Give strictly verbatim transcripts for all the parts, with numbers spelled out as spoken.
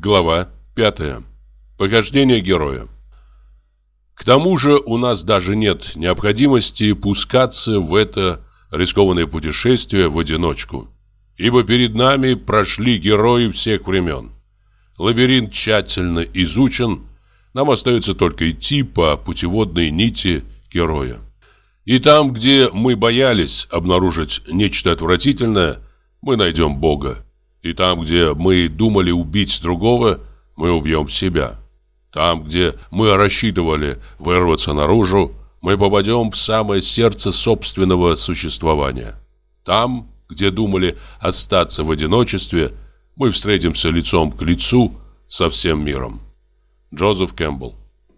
Глава пятая. Похождение героя. К тому же у нас даже нет необходимости пускаться в это рискованное путешествие в одиночку, ибо перед нами прошли герои всех времен. Лабиринт тщательно изучен, нам остается только идти по путеводной нити героя. И там, где мы боялись обнаружить нечто отвратительное, мы найдем Бога. И там, где мы думали убить другого, мы убьем себя. Там, где мы рассчитывали вырваться наружу, мы попадем в самое сердце собственного существования. Там, где думали остаться в одиночестве, мы встретимся лицом к лицу со всем миром. Джозеф Кэмпбелл.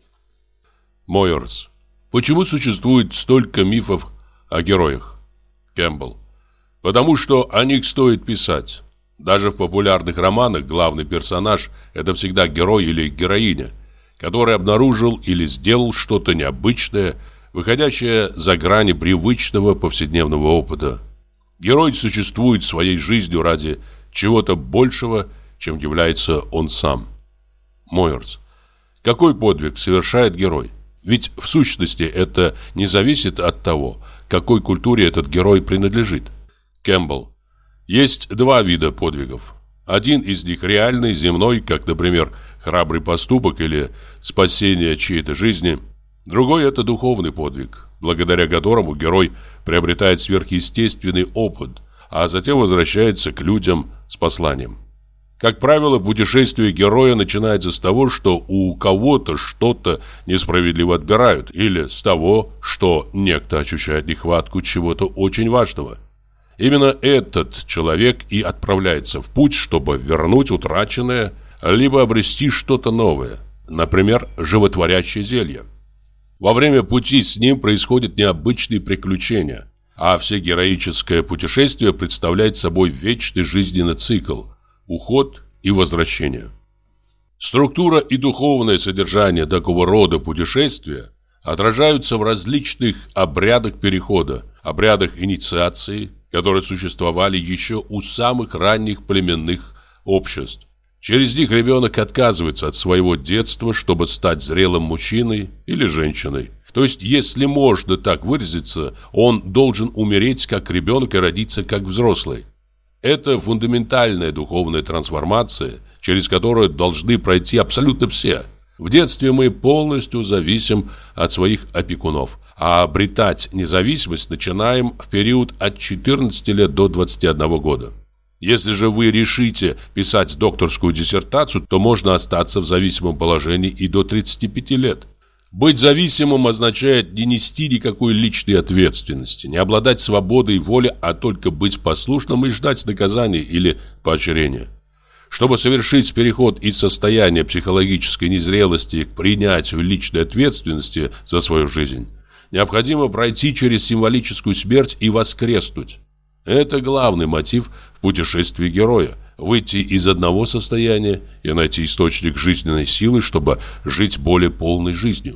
Мойерс. Почему существует столько мифов о героях? Кэмпбелл. Потому что о них стоит писать. Даже в популярных романах главный персонаж – это всегда герой или героиня, который обнаружил или сделал что-то необычное, выходящее за грани привычного повседневного опыта. Герой существует своей жизнью ради чего-то большего, чем является он сам. Мойерс. Какой подвиг совершает герой? Ведь в сущности это не зависит от того, какой культуре этот герой принадлежит. Кэмпбелл. Есть два вида подвигов. Один из них реальный, земной, как, например, храбрый поступок или спасение чьей-то жизни. Другой – это духовный подвиг, благодаря которому герой приобретает сверхъестественный опыт, а затем возвращается к людям с посланием. Как правило, путешествие героя начинается с того, что у кого-то что-то несправедливо отбирают, или с того, что некто ощущает нехватку чего-то очень важного. Именно этот человек и отправляется в путь, чтобы вернуть утраченное, либо обрести что-то новое, например, животворящее зелье. Во время пути с ним происходят необычные приключения, а все героическое путешествие представляет собой вечный жизненный цикл – уход и возвращение. Структура и духовное содержание такого рода путешествия отражаются в различных обрядах перехода, обрядах инициации, которые существовали еще у самых ранних племенных обществ. Через них ребенок отказывается от своего детства, чтобы стать зрелым мужчиной или женщиной. То есть, если можно так выразиться, он должен умереть как ребенок и родиться как взрослый. Это фундаментальная духовная трансформация, через которую должны пройти абсолютно все. В детстве мы полностью зависим от своих опекунов, а обретать независимость начинаем в период от четырнадцати лет до двадцати одного года. Если же вы решите писать докторскую диссертацию, то можно остаться в зависимом положении и до тридцати пяти лет. Быть зависимым означает не нести никакой личной ответственности, не обладать свободой воли, а только быть послушным и ждать наказания или поощрения. Чтобы совершить переход из состояния психологической незрелости к принятию личной ответственности за свою жизнь, необходимо пройти через символическую смерть и воскреснуть. Это главный мотив в путешествии героя – выйти из одного состояния и найти источник жизненной силы, чтобы жить более полной жизнью.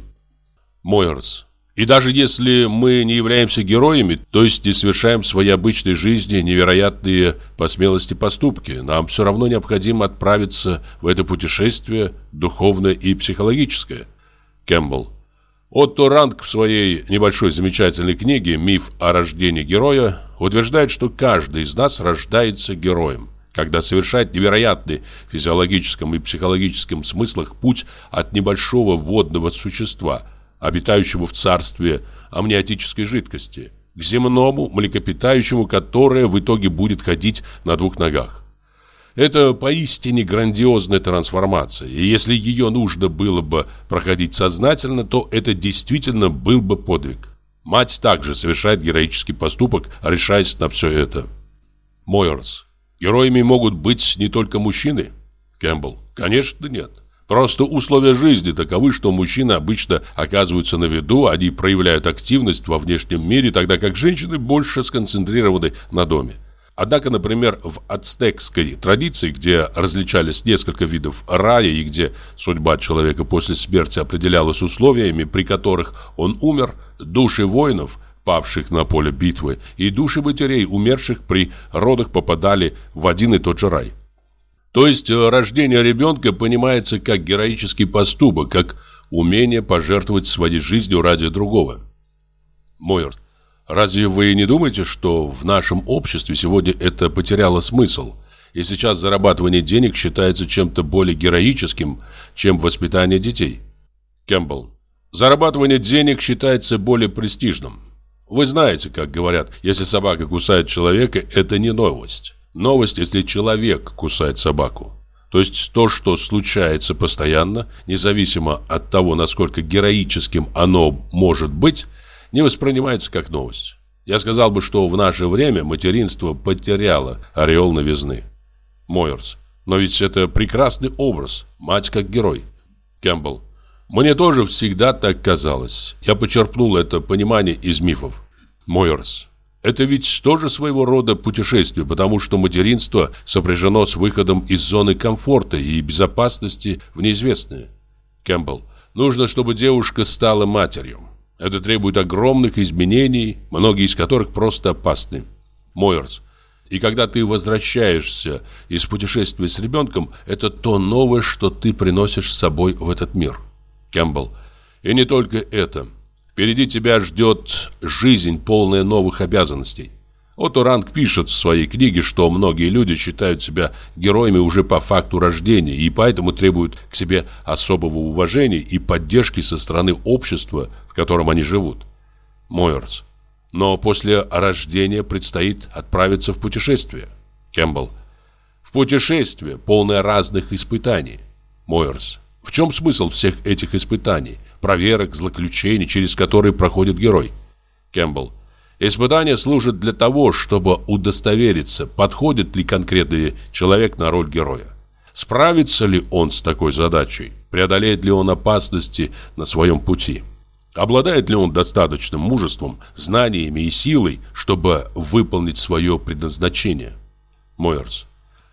Мойерс. И даже если мы не являемся героями, то есть не совершаем в своей обычной жизни невероятные по смелости поступки, нам все равно необходимо отправиться в это путешествие духовное и психологическое. Кэмпбелл. Отто Ранг в своей небольшой замечательной книге «Миф о рождении героя» утверждает, что каждый из нас рождается героем, когда совершает невероятный в физиологическом и психологическом смыслах путь от небольшого водного существа, обитающего в царстве амниотической жидкости, к земному млекопитающему, которое в итоге будет ходить на двух ногах. Это поистине грандиозная трансформация, и если ее нужно было бы проходить сознательно, то это действительно был бы подвиг. Мать также совершает героический поступок, решаясь на все это. Мойерс. Героями могут быть не только мужчины? Кэмпбелл. Конечно, нет. Просто условия жизни таковы, что мужчины обычно оказываются на виду, они проявляют активность во внешнем мире, тогда как женщины больше сконцентрированы на доме. Однако, например, в ацтекской традиции, где различались несколько видов рая и где судьба человека после смерти определялась условиями, при которых он умер, души воинов, павших на поле битвы, и души матерей, умерших при родах, попадали в один и тот же рай. То есть рождение ребенка понимается как героический поступок, как умение пожертвовать своей жизнью ради другого. Мойер: разве вы не думаете, что в нашем обществе сегодня это потеряло смысл? И сейчас зарабатывание денег считается чем-то более героическим, чем воспитание детей. Кэмпбелл: зарабатывание денег считается более престижным. Вы знаете, как говорят, если собака кусает человека, это не новость. Новость, если человек кусает собаку. То есть то, что случается постоянно, независимо от того, насколько героическим оно может быть, не воспринимается как новость. Я сказал бы, что в наше время материнство потеряло ореол новизны. Мойерс: но ведь это прекрасный образ, мать как герой. Кэмпбелл: мне тоже всегда так казалось. Я почерпнул это понимание из мифов. Мойерс: это ведь тоже своего рода путешествие, потому что материнство сопряжено с выходом из зоны комфорта и безопасности в неизвестное. Кэмпбелл: нужно, чтобы девушка стала матерью. Это требует огромных изменений, многие из которых просто опасны. Мойерс: и когда ты возвращаешься из путешествия с ребенком, это то новое, что ты приносишь с собой в этот мир. Кэмпбелл: и не только это. Впереди тебя ждет жизнь, полная новых обязанностей. Отто Ранг пишет в своей книге, что многие люди считают себя героями уже по факту рождения и поэтому требуют к себе особого уважения и поддержки со стороны общества, в котором они живут. Мойерс: но после рождения предстоит отправиться в путешествие. Кэмпбелл: в путешествие, полное разных испытаний. Мойерс: в чем смысл всех этих испытаний, проверок, злоключений, через которые проходит герой? Кэмпбелл: испытания служат для того, чтобы удостовериться, подходит ли конкретный человек на роль героя. Справится ли он с такой задачей? Преодолеет ли он опасности на своем пути? Обладает ли он достаточным мужеством, знаниями и силой, чтобы выполнить свое предназначение? Мойерс: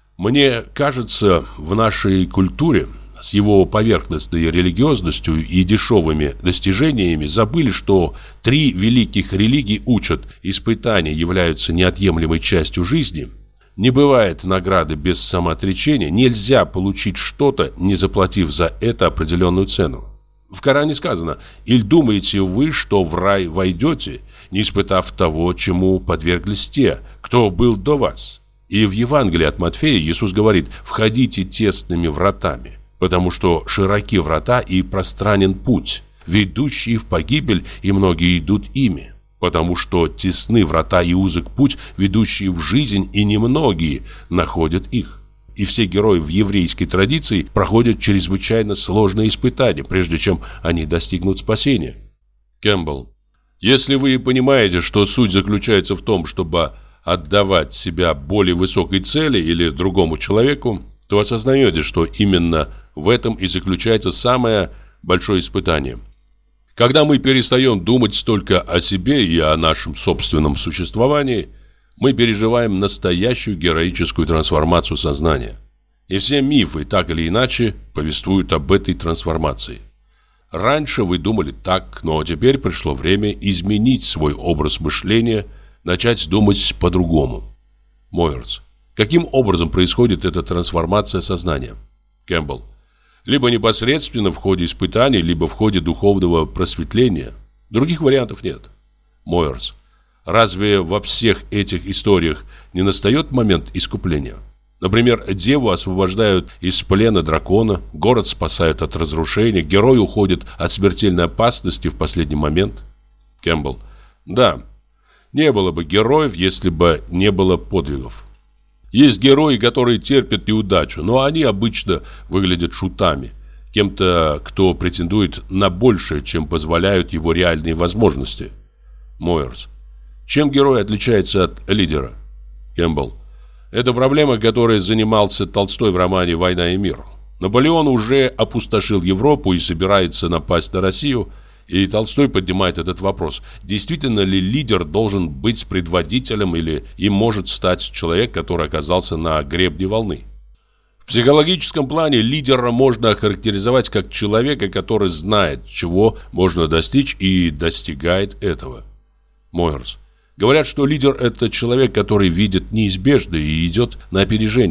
мне кажется, в нашей культуре с его поверхностной религиозностью и дешевыми достижениями забыли, что три великих религии учат: испытания являются неотъемлемой частью жизни, не бывает награды без самоотречения, нельзя получить что-то, не заплатив за это определенную цену. В Коране сказано: «Иль думаете вы, что в рай войдете, не испытав того, чему подверглись те, кто был до вас?» И в Евангелии от Матфея Иисус говорит: «Входите тесными вратами, потому что широки врата и пространен путь, ведущий в погибель, и многие идут ими. Потому что тесны врата и узок путь, ведущий в жизнь, и немногие находят их». И все герои в еврейской традиции проходят чрезвычайно сложные испытания, прежде чем они достигнут спасения. Кэмпбелл: если вы понимаете, что суть заключается в том, чтобы отдавать себя более высокой цели или другому человеку, то осознаете, что именно в этом и заключается самое большое испытание. Когда мы перестаем думать только о себе и о нашем собственном существовании, мы переживаем настоящую героическую трансформацию сознания. И все мифы, так или иначе, повествуют об этой трансформации. Раньше вы думали так, но теперь пришло время изменить свой образ мышления, начать думать по-другому. Мойерс: каким образом происходит эта трансформация сознания? Кэмпбелл: либо непосредственно в ходе испытаний, либо в ходе духовного просветления. Других вариантов нет. Мойерс: разве во всех этих историях не настает момент искупления? Например, деву освобождают из плена дракона, город спасают от разрушения, герой уходит от смертельной опасности в последний момент. Кэмпбелл: да, не было бы героев, если бы не было подвигов. Есть герои, которые терпят неудачу, но они обычно выглядят шутами, кем-то, кто претендует на большее, чем позволяют его реальные возможности. Мойерс: чем герой отличается от лидера? Кэмпбелл: это проблема, которой занимался Толстой в романе «Война и мир». Наполеон уже опустошил Европу и собирается напасть на Россию, и Толстой поднимает этот вопрос: действительно ли лидер должен быть предводителем или им может стать человек, который оказался на гребне волны? В психологическом плане лидера можно охарактеризовать как человека, который знает, чего можно достичь, и достигает этого. Мойерс: говорят, что лидер – это человек, который видит неизбежное и идет на опережение.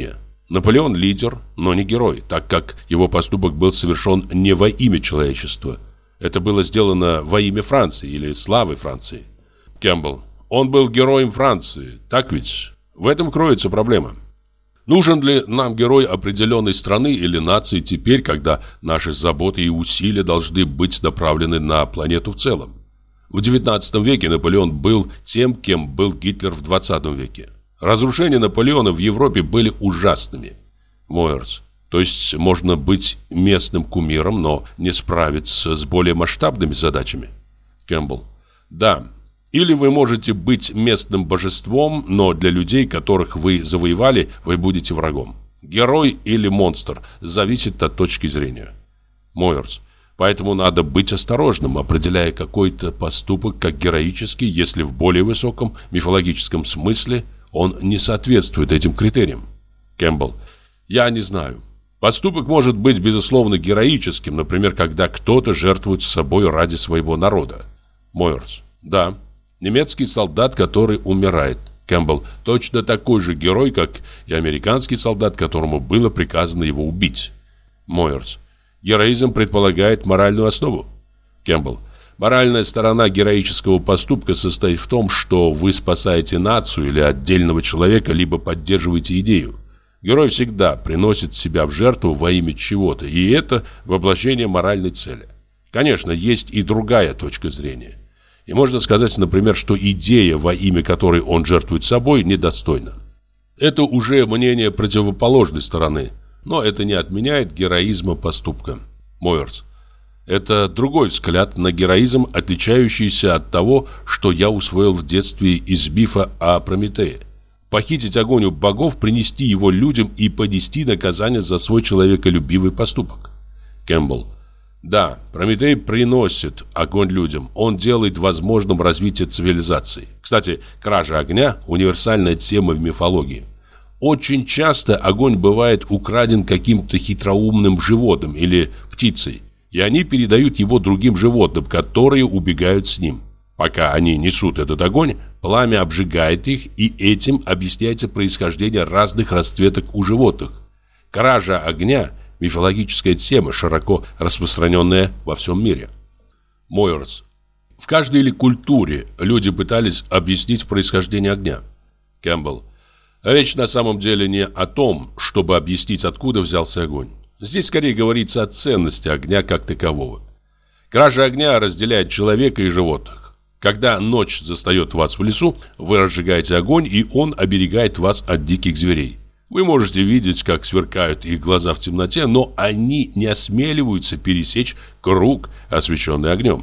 Наполеон лидер, но не герой, так как его поступок был совершен не во имя человечества. Это было сделано во имя Франции или славы Франции. Кэмпбелл. Он был героем Франции, так ведь? В этом кроется проблема. Нужен ли нам герой определенной страны или нации теперь, когда наши заботы и усилия должны быть направлены на планету в целом? В девятнадцатом веке Наполеон был тем, кем был Гитлер в двадцатом веке. Разрушения Наполеона в Европе были ужасными. Мойерс. То есть можно быть местным кумиром, но не справиться с более масштабными задачами? Кэмпбелл. Да. Или вы можете быть местным божеством, но для людей, которых вы завоевали, вы будете врагом. Герой или монстр зависит от точки зрения. Мойерс. Поэтому надо быть осторожным, определяя какой-то поступок как героический, если в более высоком мифологическом смысле он не соответствует этим критериям. Кэмпбелл. Я не знаю. Поступок может быть, безусловно, героическим, например, когда кто-то жертвует собой ради своего народа. Мойерс. Да. Немецкий солдат, который умирает. Кэмпбелл. Точно такой же герой, как и американский солдат, которому было приказано его убить. Мойерс. Героизм предполагает моральную основу. Кэмпбелл. Моральная сторона героического поступка состоит в том, что вы спасаете нацию или отдельного человека, либо поддерживаете идею. Герой всегда приносит себя в жертву во имя чего-то, и это воплощение моральной цели. Конечно, есть и другая точка зрения. И можно сказать, например, что идея, во имя которой он жертвует собой, недостойна. Это уже мнение противоположной стороны, но это не отменяет героизма поступка. Мойерс. Это другой взгляд на героизм, отличающийся от того, что я усвоил в детстве из мифа о Прометее. Похитить огонь у богов, принести его людям и понести наказание за свой человеколюбивый поступок. Кэмпбелл. Да, Прометей приносит огонь людям. Он делает возможным развитие цивилизации. Кстати, кража огня – универсальная тема в мифологии. Очень часто огонь бывает украден каким-то хитроумным животным или птицей, и они передают его другим животным, которые убегают с ним. Пока они несут этот огонь, пламя обжигает их, и этим объясняется происхождение разных расцветок у животных. Кража огня – мифологическая тема, широко распространенная во всем мире. Мойерс. В каждой ли культуре люди пытались объяснить происхождение огня? Кэмпбелл. Речь на самом деле не о том, чтобы объяснить, откуда взялся огонь. Здесь скорее говорится о ценности огня как такового. Кража огня разделяет человека и животных. Когда ночь застает вас в лесу, вы разжигаете огонь, и он оберегает вас от диких зверей. Вы можете видеть, как сверкают их глаза в темноте, но они не осмеливаются пересечь круг, освещенный огнем.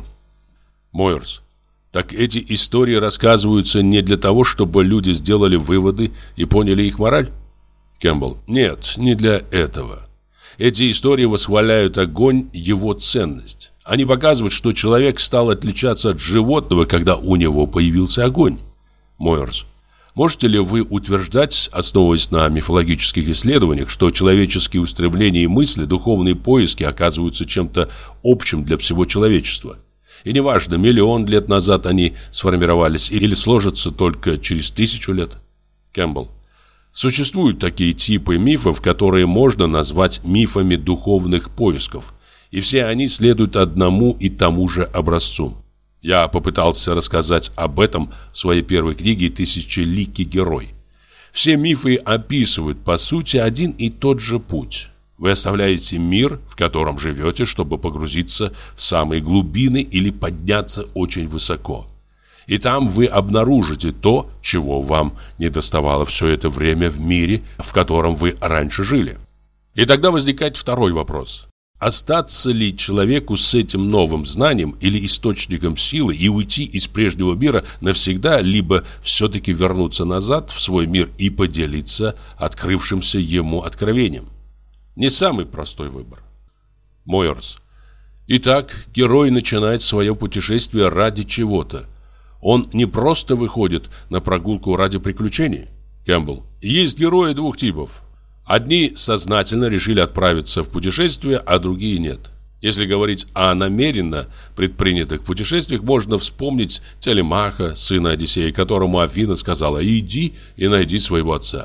Мойерс. Так эти истории рассказываются не для того, чтобы люди сделали выводы и поняли их мораль? Кэмпбелл. Нет, не для этого. Эти истории восхваляют огонь, его ценность. Они показывают, что человек стал отличаться от животного, когда у него появился огонь. Мойерс. Можете ли вы утверждать, основываясь на мифологических исследованиях, что человеческие устремления и мысли, духовные поиски оказываются чем-то общим для всего человечества? И неважно, миллион лет назад они сформировались или сложатся только через тысячу лет? Кэмпбелл. Существуют такие типы мифов, которые можно назвать мифами духовных поисков, и все они следуют одному и тому же образцу. Я попытался рассказать об этом в своей первой книге «Тысячеликий герой». Все мифы описывают, по сути, один и тот же путь. Вы оставляете мир, в котором живете, чтобы погрузиться в самые глубины или подняться очень высоко. И там вы обнаружите то, чего вам недоставало все это время в мире, в котором вы раньше жили. И тогда возникает второй вопрос. Остаться ли человеку с этим новым знанием или источником силы и уйти из прежнего мира навсегда, либо все-таки вернуться назад в свой мир и поделиться открывшимся ему откровением? Не самый простой выбор. Мойерс. Итак, герой начинает свое путешествие ради чего-то. Он не просто выходит на прогулку ради приключений. Кэмпбелл. Есть герои двух типов. Одни сознательно решили отправиться в путешествие, а другие нет. Если говорить о намеренно предпринятых путешествиях, можно вспомнить Телемаха, сына Одиссея, которому Афина сказала: «Иди и найди своего отца».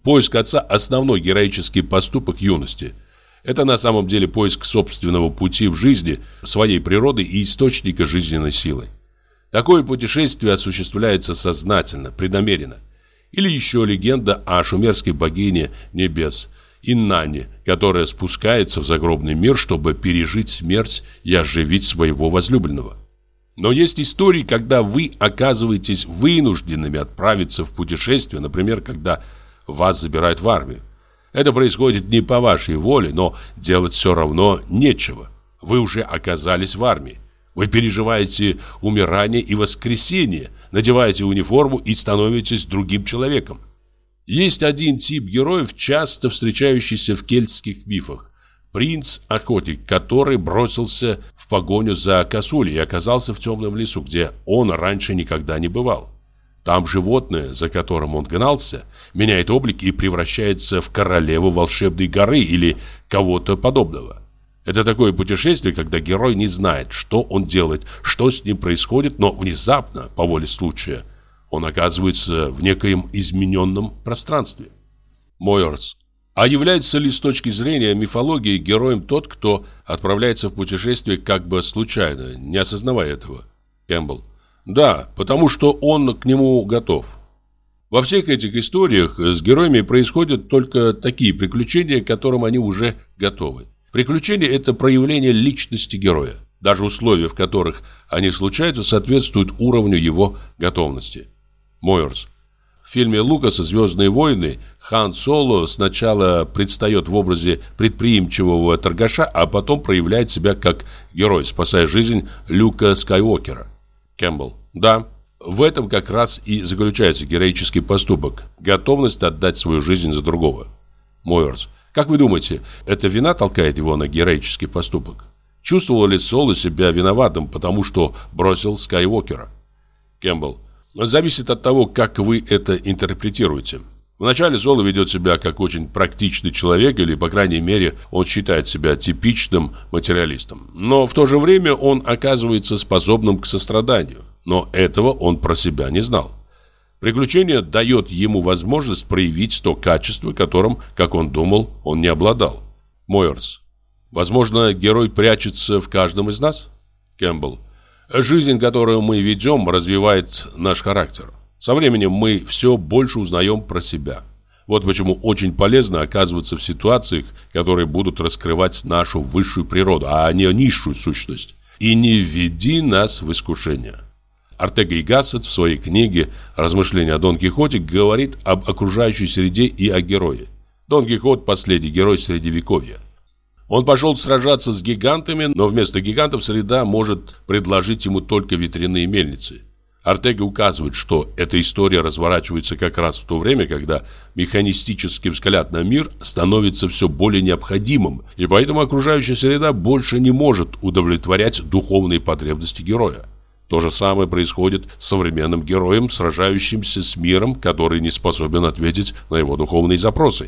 Поиск отца – основной героический поступок юности. Это на самом деле поиск собственного пути в жизни, своей природы и источника жизненной силы. Такое путешествие осуществляется сознательно, преднамеренно. Или еще легенда о шумерской богине небес Инанне, которая спускается в загробный мир, чтобы пережить смерть и оживить своего возлюбленного. Но есть истории, когда вы оказываетесь вынужденными отправиться в путешествие, например, когда вас забирают в армию. Это происходит не по вашей воле, но делать все равно нечего. Вы уже оказались в армии. Вы переживаете умирание и воскресение, надеваете униформу и становитесь другим человеком. Есть один тип героев, часто встречающийся в кельтских мифах. Принц-охотник, который бросился в погоню за косулей и оказался в темном лесу, где он раньше никогда не бывал. Там животное, за которым он гнался, меняет облик и превращается в королеву волшебной горы или кого-то подобного. Это такое путешествие, когда герой не знает, что он делает, что с ним происходит, но внезапно, по воле случая, он оказывается в некоем измененном пространстве. Мойерс. А является ли с точки зрения мифологии героем тот, кто отправляется в путешествие как бы случайно, не осознавая этого? Кэмпбелл. Да, потому что он к нему готов. Во всех этих историях с героями происходят только такие приключения, к которым они уже готовы. Приключения – это проявление личности героя. Даже условия, в которых они случаются, соответствуют уровню его готовности. Мойерс. В фильме Лукаса «Звездные войны» Хан Соло сначала предстает в образе предприимчивого торгаша, а потом проявляет себя как герой, спасая жизнь Люка Скайуокера. Кэмпбелл. Да, в этом как раз и заключается героический поступок – готовность отдать свою жизнь за другого. Мойерс. Как вы думаете, эта вина толкает его на героический поступок? Чувствовал ли Соло себя виноватым, потому что бросил Скайуокера? Кэмпбелл. Зависит от того, как вы это интерпретируете. Вначале Соло ведет себя как очень практичный человек, или, по крайней мере, он считает себя типичным материалистом. Но в то же время он оказывается способным к состраданию. Но этого он про себя не знал. Приключение дает ему возможность проявить то качество, которым, как он думал, он не обладал. Мойерс. Возможно, герой прячется в каждом из нас? Кэмпбелл. Жизнь, которую мы ведем, развивает наш характер. Со временем мы все больше узнаем про себя. Вот почему очень полезно оказываться в ситуациях, которые будут раскрывать нашу высшую природу, а не низшую сущность. И не введи нас в искушение. Ортега и Гассет в своей книге «Размышления о Дон Кихоте» говорит об окружающей среде и о герое. Дон Кихот – последний герой Средневековья. Он пошел сражаться с гигантами, но вместо гигантов среда может предложить ему только ветряные мельницы. Ортега указывает, что эта история разворачивается как раз в то время, когда механистический взгляд на мир становится все более необходимым, и поэтому окружающая среда больше не может удовлетворять духовные потребности героя. То же самое происходит с современным героем, сражающимся с миром, который не способен ответить на его духовные запросы.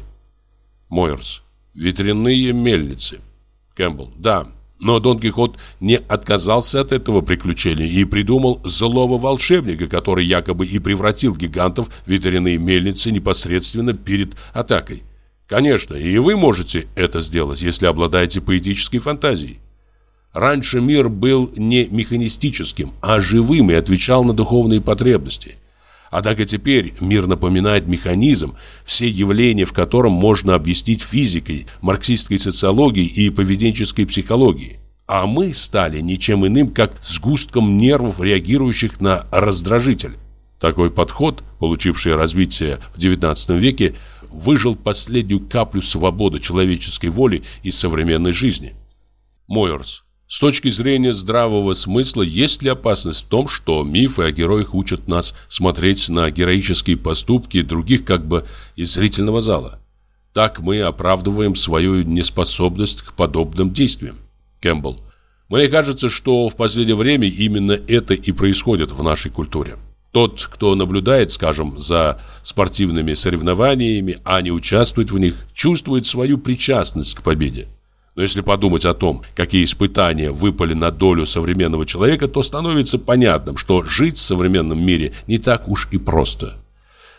Мойерс. Ветряные мельницы. Кэмпбелл. Да, но Дон Кихот не отказался от этого приключения и придумал злого волшебника, который якобы и превратил гигантов в ветряные мельницы непосредственно перед атакой. Конечно, и вы можете это сделать, если обладаете поэтической фантазией. Раньше мир был не механистическим, а живым и отвечал на духовные потребности. Однако теперь мир напоминает механизм, все явления в котором можно объяснить физикой, марксистской социологией и поведенческой психологией. А мы стали ничем иным, как сгустком нервов, реагирующих на раздражитель. Такой подход, получивший развитие в девятнадцатом веке, выжил последнюю каплю свободы человеческой воли из современной жизни. Мойерс. С точки зрения здравого смысла, есть ли опасность в том, что мифы о героях учат нас смотреть на героические поступки других как бы из зрительного зала? Так мы оправдываем свою неспособность к подобным действиям. Кэмпбелл. Мне кажется, что в последнее время именно это и происходит в нашей культуре. Тот, кто наблюдает, скажем, за спортивными соревнованиями, а не участвует в них, чувствует свою причастность к победе. Но если подумать о том, какие испытания выпали на долю современного человека, то становится понятным, что жить в современном мире не так уж и просто.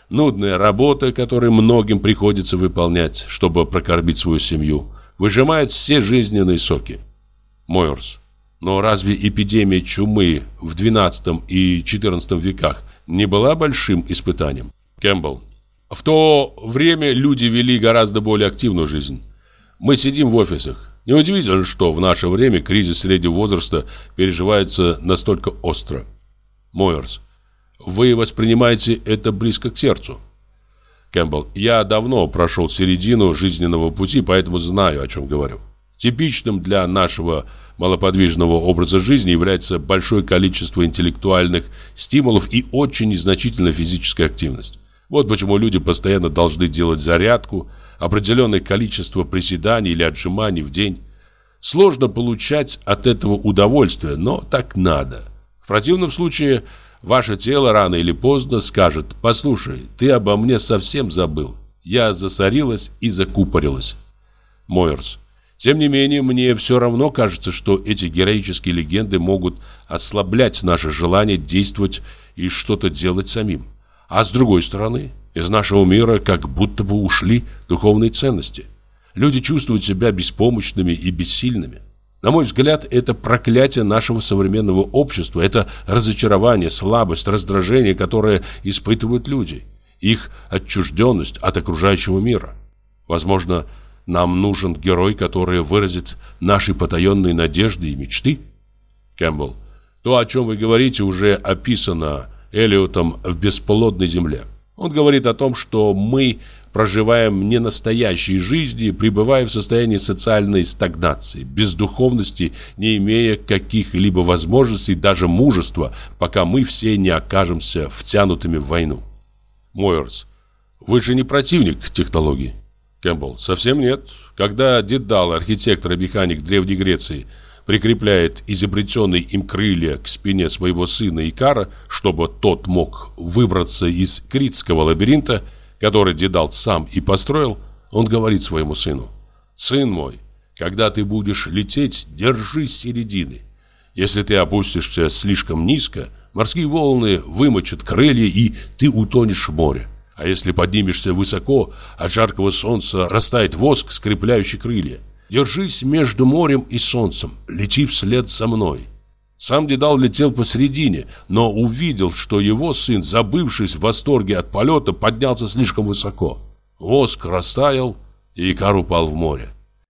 Нудная работа, которую многим приходится выполнять, чтобы прокормить свою семью, выжимает все жизненные соки. Мойерс. Но разве эпидемия чумы в двенадцатом и четырнадцатом веках не была большим испытанием? Кэмпбелл. В то время люди вели гораздо более активную жизнь. Мы сидим в офисах. Неудивительно, что в наше время кризис среднего возраста переживается настолько остро. Мойерс. Вы воспринимаете это близко к сердцу. Кэмпбелл. Я давно прошел середину жизненного пути, поэтому знаю, о чем говорю. Типичным для нашего малоподвижного образа жизни является большое количество интеллектуальных стимулов и очень незначительная физическая активность. Вот почему люди постоянно должны делать зарядку, определенное количество приседаний или отжиманий в день. Сложно получать от этого удовольствие, но так надо. В противном случае ваше тело рано или поздно скажет: «Послушай, ты обо мне совсем забыл. Я засорилась и закупорилась». Мойерс. Тем не менее, мне все равно кажется, что эти героические легенды могут ослаблять наше желание действовать и что-то делать самим. А с другой стороны, из нашего мира как будто бы ушли духовные ценности. Люди чувствуют себя беспомощными и бессильными. На мой взгляд, это проклятие нашего современного общества, это разочарование, слабость, раздражение, которое испытывают люди, их отчужденность от окружающего мира. Возможно, нам нужен герой, который выразит наши потаенные надежды и мечты. Кэмпбелл. То, о чем вы говорите, уже описано Элиотом в «Бесплодной земле». Он говорит о том, что мы проживаем не настоящей жизни, пребывая в состоянии социальной стагнации, бездуховности, не имея каких-либо возможностей, даже мужества, пока мы все не окажемся втянутыми в войну. Мойерс. Вы же не противник технологий. Кэмпбелл. Совсем нет. Когда Дедал, архитектор и механик Древней Греции, прикрепляет изобретенные им крылья к спине своего сына Икара, чтобы тот мог выбраться из критского лабиринта, который Дедал сам и построил, он говорит своему сыну: «Сын мой, когда ты будешь лететь, держись середины. Если ты опустишься слишком низко, морские волны вымочат крылья, и ты утонешь в море. А если поднимешься высоко, от жаркого солнца растает воск, скрепляющий крылья. Держись между морем и солнцем, лети вслед за мной». Сам Дедал летел посередине, но увидел, что его сын, забывшись в восторге от полета, поднялся слишком высоко. Воск растаял, и Икар упал в море.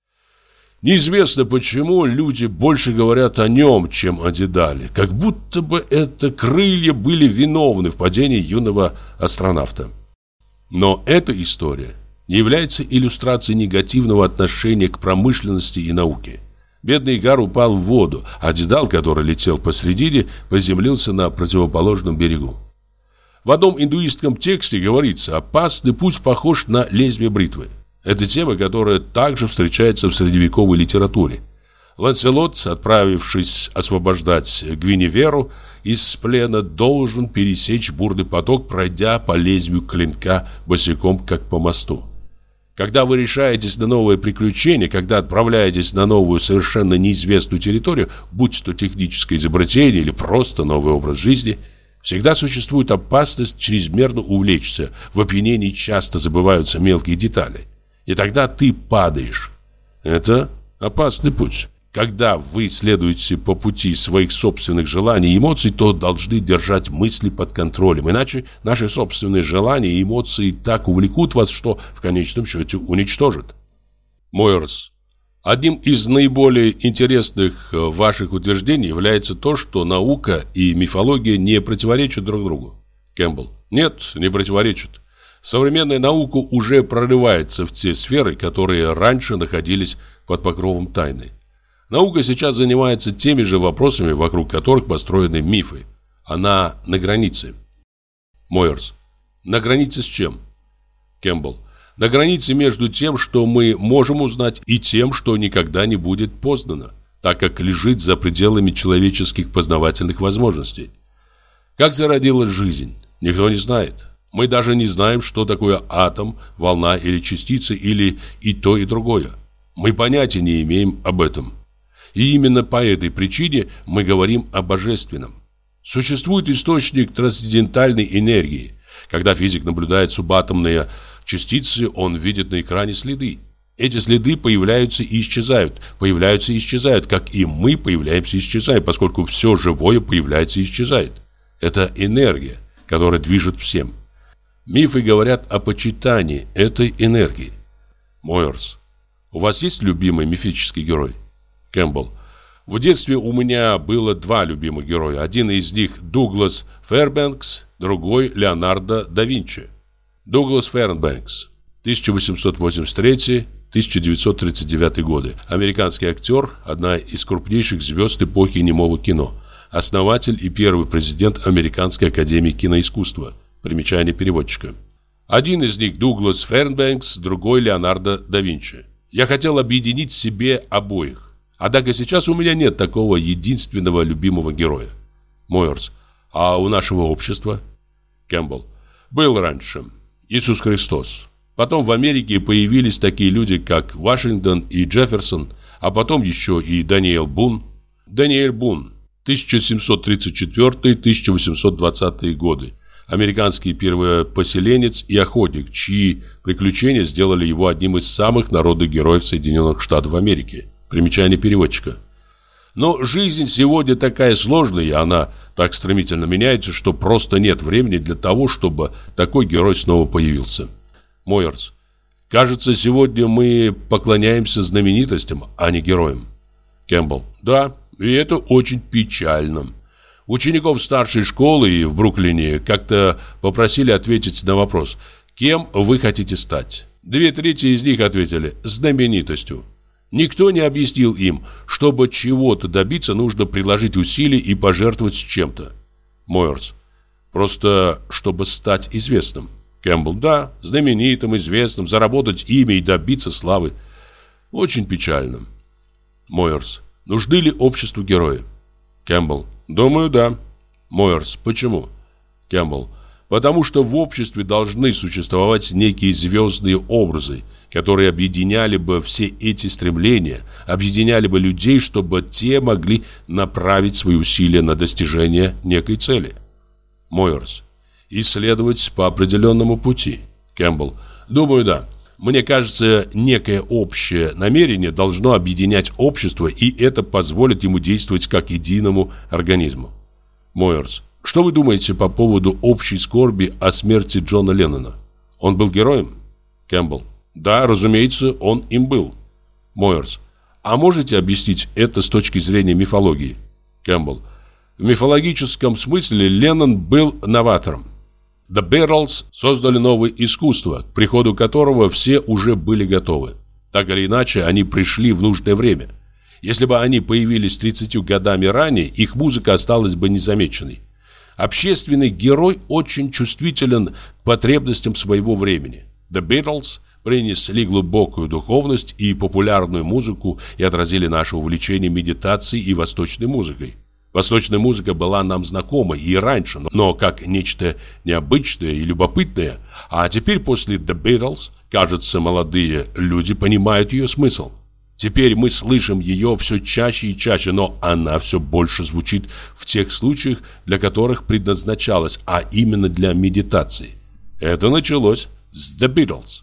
Неизвестно почему люди больше говорят о нем, чем о Дедале, как будто бы это крылья были виновны в падении юного астронавта. Но эта история не является иллюстрацией негативного отношения к промышленности и науке. Бедный Икар упал в воду, а Дедал, который летел посредине, приземлился на противоположном берегу. В одном индуистском тексте говорится: «Опасный путь похож на лезвие бритвы». Это тема, которая также встречается в средневековой литературе. Ланселот, отправившись освобождать Гвиневеру из плена, должен пересечь бурный поток, пройдя по лезвию клинка босиком, как по мосту. Когда вы решаетесь на новое приключение, когда отправляетесь на новую, совершенно неизвестную территорию, будь то техническое изобретение или просто новый образ жизни, всегда существует опасность чрезмерно увлечься. В опьянении часто забываются мелкие детали. И тогда ты падаешь. Это опасный путь. Когда вы следуете по пути своих собственных желаний и эмоций, то должны держать мысли под контролем. Иначе наши собственные желания и эмоции так увлекут вас, что в конечном счете уничтожат. Мойерс. Одним из наиболее интересных ваших утверждений является то, что наука и мифология не противоречат друг другу. Кэмпбелл. Нет, не противоречат. Современная наука уже прорывается в те сферы, которые раньше находились под покровом тайны. Наука сейчас занимается теми же вопросами, вокруг которых построены мифы. Она на границе. Мойерс. На границе с чем? Кэмпбелл. На границе между тем, что мы можем узнать, и тем, что никогда не будет познано, так как лежит за пределами человеческих познавательных возможностей. Как зародилась жизнь, никто не знает. Мы даже не знаем, что такое атом, волна или частица, или и то, и другое. Мы понятия не имеем об этом. И именно по этой причине мы говорим о божественном. Существует источник трансцендентальной энергии, Когда физик наблюдает субатомные частицы, он видит на экране следы. Эти следы появляются и исчезают, появляются и исчезают, как и мы появляемся и исчезаем, поскольку все живое появляется и исчезает. Это энергия, которая движет всем. Мифы говорят о почитании этой энергии. Мойерс. У вас есть любимый мифический герой? Кэмпбелл. В детстве у меня было два любимых героя. Один из них Дуглас Фэрбэнкс, другой Леонардо да Винчи. Дуглас Фэрбэнкс, тысяча восемьсот восемьдесят третий — тысяча девятьсот тридцать девятый годы. Американский актер, одна из крупнейших звезд эпохи немого кино. Основатель и первый президент Американской академии киноискусства. Примечание переводчика. Один из них Дуглас Фэрбэнкс, другой Леонардо да Винчи. Я хотел объединить в себе обоих. Однако сейчас у меня нет такого единственного любимого героя. Мойерс. А у нашего общества? Кэмпбелл. Был раньше. Иисус Христос. Потом в Америке появились такие люди, как Вашингтон и Джефферсон, а потом еще и Даниэль Бун. Даниэль Бун. тысяча семьсот тридцать четвёртый — тысяча восемьсот двадцатый годы. Американский первопоселенец и охотник, чьи приключения сделали его одним из самых народных героев Соединенных Штатов Америки. Примечание переводчика. Но жизнь сегодня такая сложная, и она так стремительно меняется, что просто нет времени для того, чтобы такой герой снова появился. Мойерс. Кажется, сегодня мы поклоняемся знаменитостям, а не героям. Кэмпбелл. Да, и это очень печально. Учеников старшей школы и в Бруклине как-то попросили ответить на вопрос: кем вы хотите стать? Две трети из них ответили: знаменитостью. Никто не объяснил им, чтобы чего-то добиться, нужно приложить усилия и пожертвовать чем-то. Мойерс. Просто чтобы стать известным. Кэмпбелл. Да, знаменитым, известным, заработать имя и добиться славы. Очень печально. Мойерс. Нужны ли обществу герои? Кэмпбелл. Думаю, да. Мойерс. Почему? Кэмпбелл. Потому что в обществе должны существовать некие звездные образы, которые объединяли бы все эти стремления, объединяли бы людей, чтобы те могли направить свои усилия на достижение некой цели. Мойерс. Исследовать по определенному пути. Кэмпбелл. Думаю, да. Мне кажется, некое общее намерение должно объединять общество, и это позволит ему действовать как единому организму. Мойерс. Что вы думаете по поводу общей скорби о смерти Джона Леннона? Он был героем? Кэмпбелл. Да, разумеется, он им был. Мойерс. А можете объяснить это с точки зрения мифологии? Кэмпбелл. В мифологическом смысле Леннон был новатором. The Beatles создали новое искусство, к приходу которого все уже были готовы. Так или иначе, они пришли в нужное время. Если бы они появились тридцатью годами ранее, их музыка осталась бы незамеченной. Общественный герой очень чувствителен к потребностям своего времени. The Beatles принесли глубокую духовность и популярную музыку и отразили наше увлечение медитацией и восточной музыкой. Восточная музыка была нам знакома и раньше, но как нечто необычное и любопытное. А теперь после The Beatles, кажется, молодые люди понимают ее смысл. Теперь мы слышим ее все чаще и чаще, но она все больше звучит в тех случаях, для которых предназначалась, а именно для медитации. Это началось с The Beatles.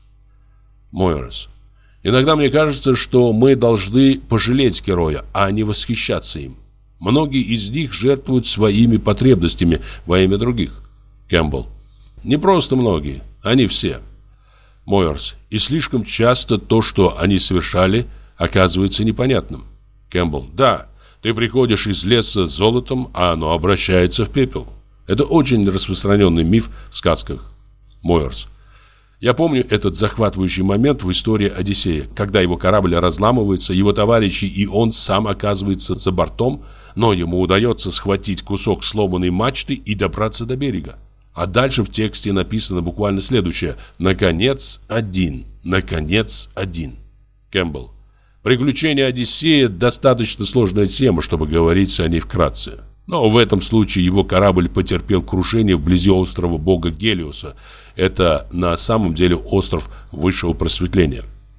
Мойерс. Иногда мне кажется, что мы должны пожалеть героя, а не восхищаться им. Многие из них жертвуют своими потребностями во имя других. Кэмпбелл. Не просто многие, они все. Мойерс. И слишком часто то, что они совершали, оказывается непонятным. Кэмпбелл. Да, ты приходишь из леса с золотом, а оно обращается в пепел. Это очень распространенный миф в сказках. Мойерс. Я помню этот захватывающий момент в истории Одиссея, когда его корабль разламывается, его товарищи и он сам оказывается за бортом, но ему удается схватить кусок сломанной мачты и добраться до берега. А дальше в тексте написано буквально следующее: «Наконец один, наконец один». Кэмпбелл. Приключения Одиссея – достаточно сложная тема, чтобы говорить о ней вкратце. Но в этом случае его корабль потерпел крушение вблизи острова бога Гелиоса. Это на самом деле остров высшего просветления.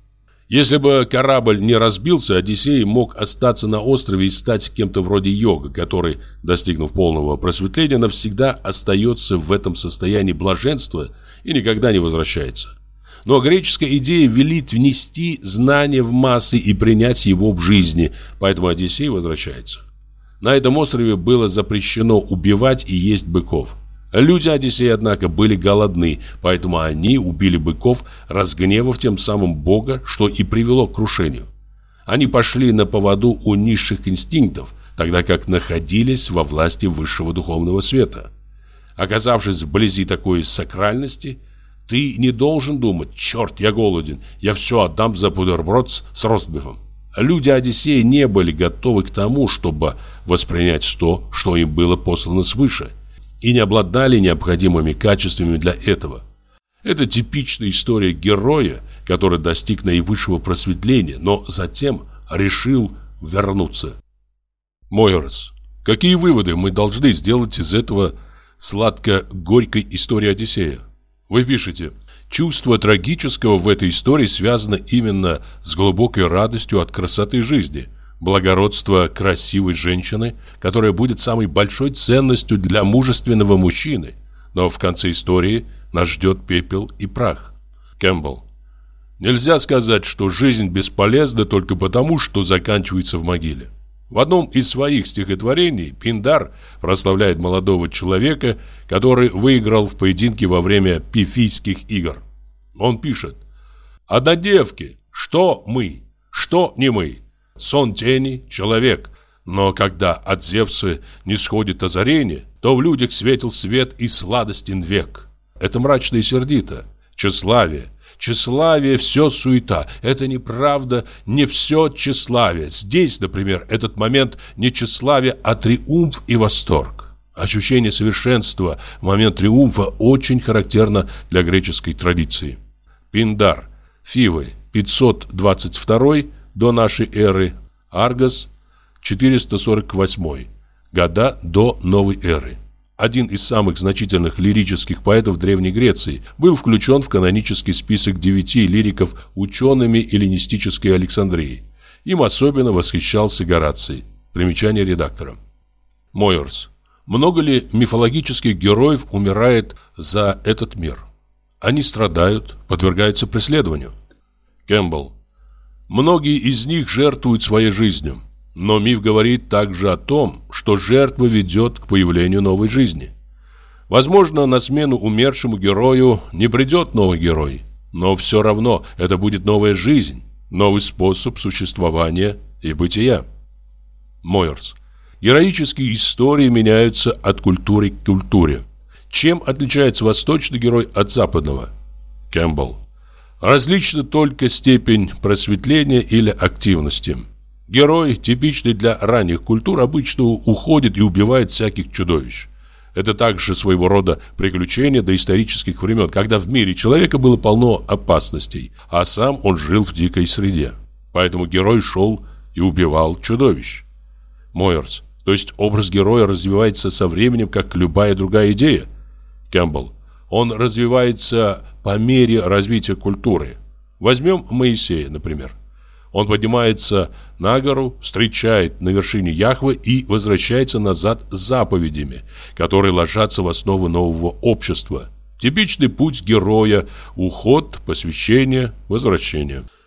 Если бы корабль не разбился, Одиссей мог остаться на острове и стать кем-то вроде йога, который, достигнув полного просветления, навсегда остается в этом состоянии блаженства и никогда не возвращается. Но греческая идея велит внести знание в массы и принять его в жизни, поэтому Одиссей возвращается. На этом острове было запрещено убивать и есть быков. Люди Одиссея, однако, были голодны, поэтому они убили быков, разгневав тем самым Бога, что и привело к крушению. Они пошли на поводу у низших инстинктов, тогда как находились во власти высшего духовного света. Оказавшись вблизи такой сакральности, ты не должен думать: «Черт, я голоден, я все отдам за бутерброд с ростбифом». Люди Одиссея не были готовы к тому, чтобы воспринять то, что им было послано свыше, и не обладали необходимыми качествами для этого. Это типичная история героя, который достиг наивысшего просветления, но затем решил вернуться. Мойерс, какие выводы мы должны сделать из этого сладко-горькой истории Одиссея? Вы пишете: чувство трагического в этой истории связано именно с глубокой радостью от красоты жизни, благородства красивой женщины, которая будет самой большой ценностью для мужественного мужчины. Но в конце истории нас ждет пепел и прах. Кэмпбелл. Нельзя сказать, что жизнь бесполезна только потому, что заканчивается в могиле. В одном из своих стихотворений Пиндар прославляет молодого человека, который выиграл в поединке во время пифийских игр. Он пишет: «Однодевки, что мы, что не мы? Сон тени – человек, но когда от Зевса не сходит озарение, то в людях светил свет и сладостен век». Это мрачно и сердито. Тщеславие. Тщеславие – все суета. Это неправда, не все тщеславие. Здесь, например, этот момент не тщеславие, а триумф и восторг. Ощущение совершенства в момент триумфа очень характерно для греческой традиции. Пиндар. Фивы. пятьсот двадцать второй до нашей эры. Аргос. четыреста сорок восьмой. Года до новой эры. Один из самых значительных лирических поэтов Древней Греции, был включен в канонический список девяти лириков учеными эллинистической Александрии. Им особенно восхищался Гораций. Примечание редактора. Мойерс. Много ли мифологических героев умирает за этот мир? Они страдают, подвергаются преследованию. Кэмпбелл. Многие из них жертвуют своей жизнью. Но миф говорит также о том, что жертва ведет к появлению новой жизни. Возможно, на смену умершему герою не придет новый герой, но все равно это будет новая жизнь, новый способ существования и бытия. Мойерс. Героические истории меняются от культуры к культуре. Чем отличается восточный герой от западного? Кэмпбелл. Различна только степень просветления или активности. Герой, типичный для ранних культур, обычно уходит и убивает всяких чудовищ. Это также своего рода приключение доисторических времен, когда в мире человека было полно опасностей, а сам он жил в дикой среде. Поэтому герой шел и убивал чудовищ. Мойерс. То есть образ героя развивается со временем, как любая другая идея? Кэмпбелл. Он развивается по мере развития культуры. Возьмем Моисея, например. Он поднимается на гору, встречает на вершине Яхве и возвращается назад с заповедями, которые ложатся в основу нового общества. Типичный путь героя – уход, посвящение, возвращение.